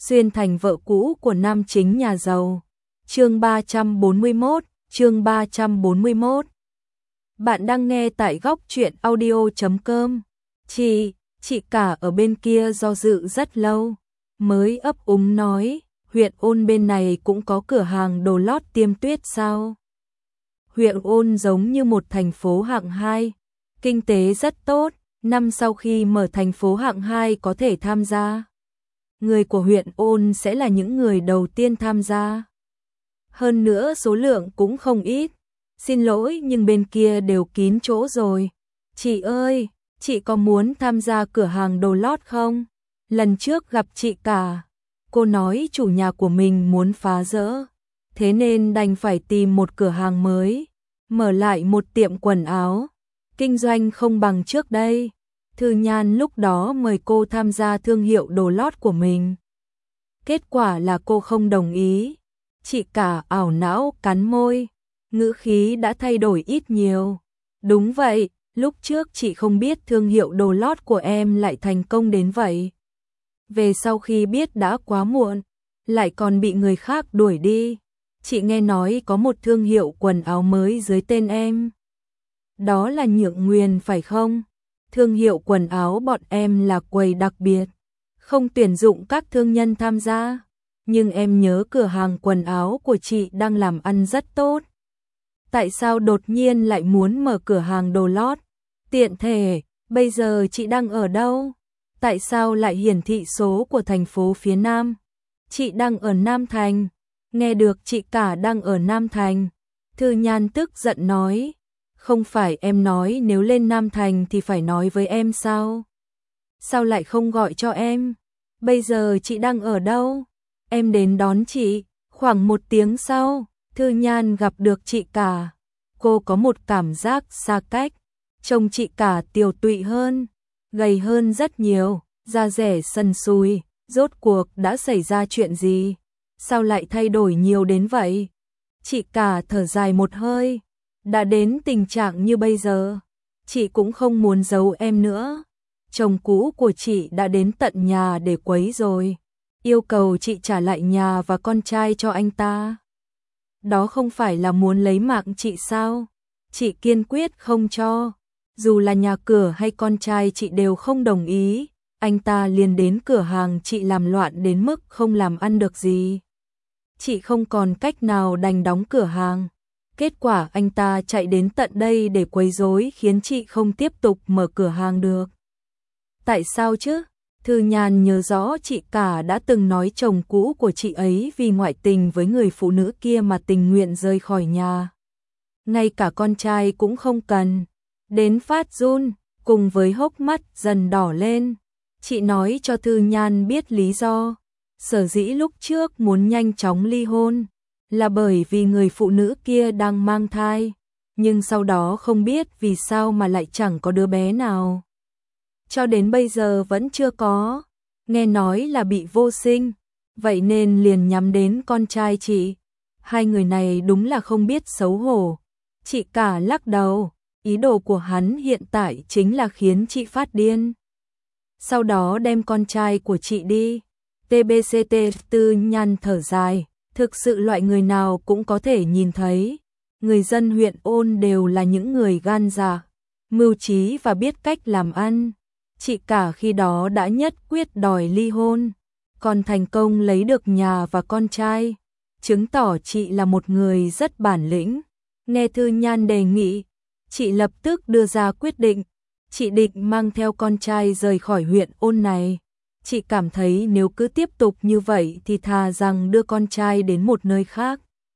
xuyên thành vợ cũ của nam chính nhà giàu. Chương 341, chương 341. Bạn đang nghe tại góc truyện audio.com. Chị cả ở bên kia do dự rất lâu, mới ấp úng nói, huyện Ôn bên này cũng có cửa hàng đồ lót Tiêm Tuyết sao? Huyện Ôn giống như một thành phố hạng 2, kinh tế rất tốt, năm sau khi mở thành phố hạng 2 có thể tham gia. Người của huyện Ôn sẽ là những người đầu tiên tham gia. Hơn nữa số lượng cũng không ít. Xin lỗi nhưng bên kia đều kín chỗ rồi. Chị ơi, chị có muốn tham gia cửa hàng đồ lót không? Lần trước gặp chị cả, cô nói chủ nhà của mình muốn phá rỡ, thế nên đành phải tìm một cửa hàng mới, mở lại một tiệm quần áo, kinh doanh không bằng trước đây. Thư Nhan lúc đó mời cô tham gia thương hiệu đồ lót của mình. Kết quả là cô không đồng ý. Chị cả ảo não cắn môi, ngữ khí đã thay đổi ít nhiều. Đúng vậy, lúc trước chị không biết thương hiệu đồ lót của em lại thành công đến vậy. Về sau khi biết đã quá muộn, lại còn bị người khác đuổi đi. Chị nghe nói có một thương hiệu quần áo mới dưới tên em. Đó là Nhượng Nguyền phải không? Thương hiệu quần áo bọn em là quầy đặc biệt, không tuyển dụng các thương nhân tham gia. Nhưng em nhớ cửa hàng quần áo của chị đang làm ăn rất tốt. Tại sao đột nhiên lại muốn mở cửa hàng đồ lót? Tiện thể, bây giờ chị đang ở đâu? Tại sao lại hiển thị số của thành phố phía Nam? Chị đang ở Nam Thành. Nghe được chị cả đang ở Nam Thành, Thư Nhan tức giận nói, không phải em nói nếu lên Nam Thành thì phải nói với em sao? Sao lại không gọi cho em? Bây giờ chị đang ở đâu? Em đến đón chị. Khoảng 1 tiếng sau, Thư Nhan gặp được chị cả. Cô có một cảm giác xa cách. Trông chị cả tiều tụy hơn, gầy hơn rất nhiều, da rẻ sần sùi. Rốt cuộc đã xảy ra chuyện gì? Sao lại thay đổi nhiều đến vậy? Chị cả thở dài một hơi. Đã đến tình trạng như bây giờ, chị cũng không muốn giấu em nữa. Chồng cũ của chị đã đến tận nhà để quấy rồi, yêu cầu chị trả lại nhà và con trai cho anh ta. Đó không phải là muốn lấy mạng chị sao? Chị kiên quyết không cho. Dù là nhà cửa hay con trai chị đều không đồng ý. Anh ta liền đến cửa hàng chị làm loạn đến mức không làm ăn được gì. Chị không còn cách nào đành đóng cửa hàng. Kết quả anh ta chạy đến tận đây để quấy rối khiến chị không tiếp tục mở cửa hàng được. Tại sao chứ? Thư Nhan nhớ rõ chị cả đã từng nói chồng cũ của chị ấy vì ngoại tình với người phụ nữ kia mà tình nguyện rời khỏi nhà. Ngay cả con trai cũng không cần. Đến phát run, cùng với hốc mắt dần đỏ lên. Chị nói cho Thư Nhan biết lý do. Sở dĩ lúc trước muốn nhanh chóng ly hôn là bởi vì người phụ nữ kia đang mang thai. Nhưng sau đó không biết vì sao mà lại chẳng có đứa bé nào. Cho đến bây giờ vẫn chưa có. Nghe nói là bị vô sinh. Vậy nên liền nhắm đến con trai chị. Hai người này đúng là không biết xấu hổ. Chị cả lắc đầu. Ý đồ của hắn hiện tại chính là khiến chị phát điên. Sau đó đem con trai của chị đi. TBCT. Thư Nhan thở dài. Thực sự loại người nào cũng có thể nhìn thấy. Người dân huyện Ôn đều là những người gan dạ, mưu trí và biết cách làm ăn. Chị cả khi đó đã nhất quyết đòi ly hôn, còn thành công lấy được nhà và con trai, chứng tỏ chị là một người rất bản lĩnh. Nghe Thư Nhan đề nghị, chị lập tức đưa ra quyết định. Chị định mang theo con trai rời khỏi huyện Ôn này. Chị cảm thấy nếu cứ tiếp tục như vậy thì thà rằng đưa con trai đến một nơi khác,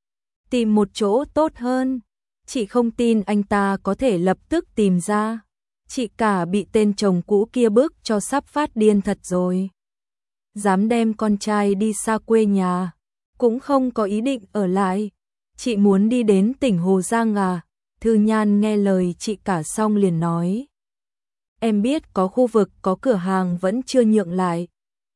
tìm một chỗ tốt hơn. Chị không tin anh ta có thể lập tức tìm ra. Chị cả bị tên chồng cũ kia bức cho sắp phát điên thật rồi. Dám đem con trai đi xa quê nhà, cũng không có ý định ở lại. Chị muốn đi đến tỉnh Hồ Giang à? Thư Nhan nghe lời chị cả xong liền nói. Em biết có khu vực có cửa hàng vẫn chưa nhượng lại.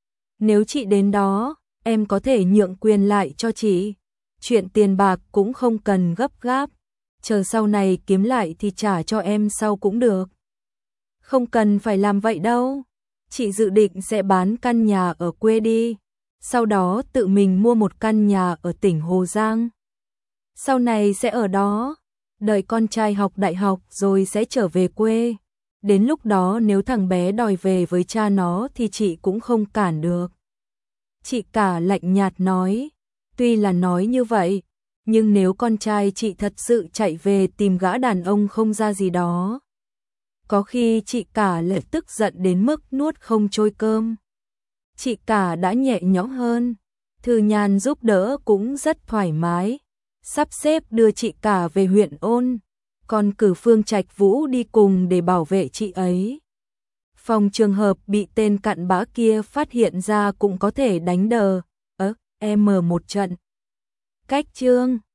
Nếu chị đến đó, em có thể nhượng quyền lại cho chị. Chuyện tiền bạc cũng không cần gấp gáp. Chờ sau này kiếm lại thì trả cho em sau cũng được. Không cần phải làm vậy đâu. Chị dự định sẽ bán căn nhà ở quê đi. sau đó tự mình mua một căn nhà ở tỉnh Hồ Giang. Sau này sẽ ở đó, đợi con trai học đại học rồi sẽ trở về quê. Đến lúc đó nếu thằng bé đòi về với cha nó thì chị cũng không cản được. Chị cả lạnh nhạt nói, tuy là nói như vậy, nhưng nếu con trai chị thật sự chạy về tìm gã đàn ông không ra gì đó, có khi chị cả lại tức giận đến mức nuốt không trôi cơm. Chị cả đã nhẹ nhõm hơn, Thư Nhan giúp đỡ cũng rất thoải mái, sắp xếp đưa chị cả về huyện Ôn, còn cử Phương Trạch Vũ đi cùng để bảo vệ chị ấy. Phòng trường hợp bị tên cặn bã kia phát hiện ra cũng có thể đánh đờ, em một trận. Cách chương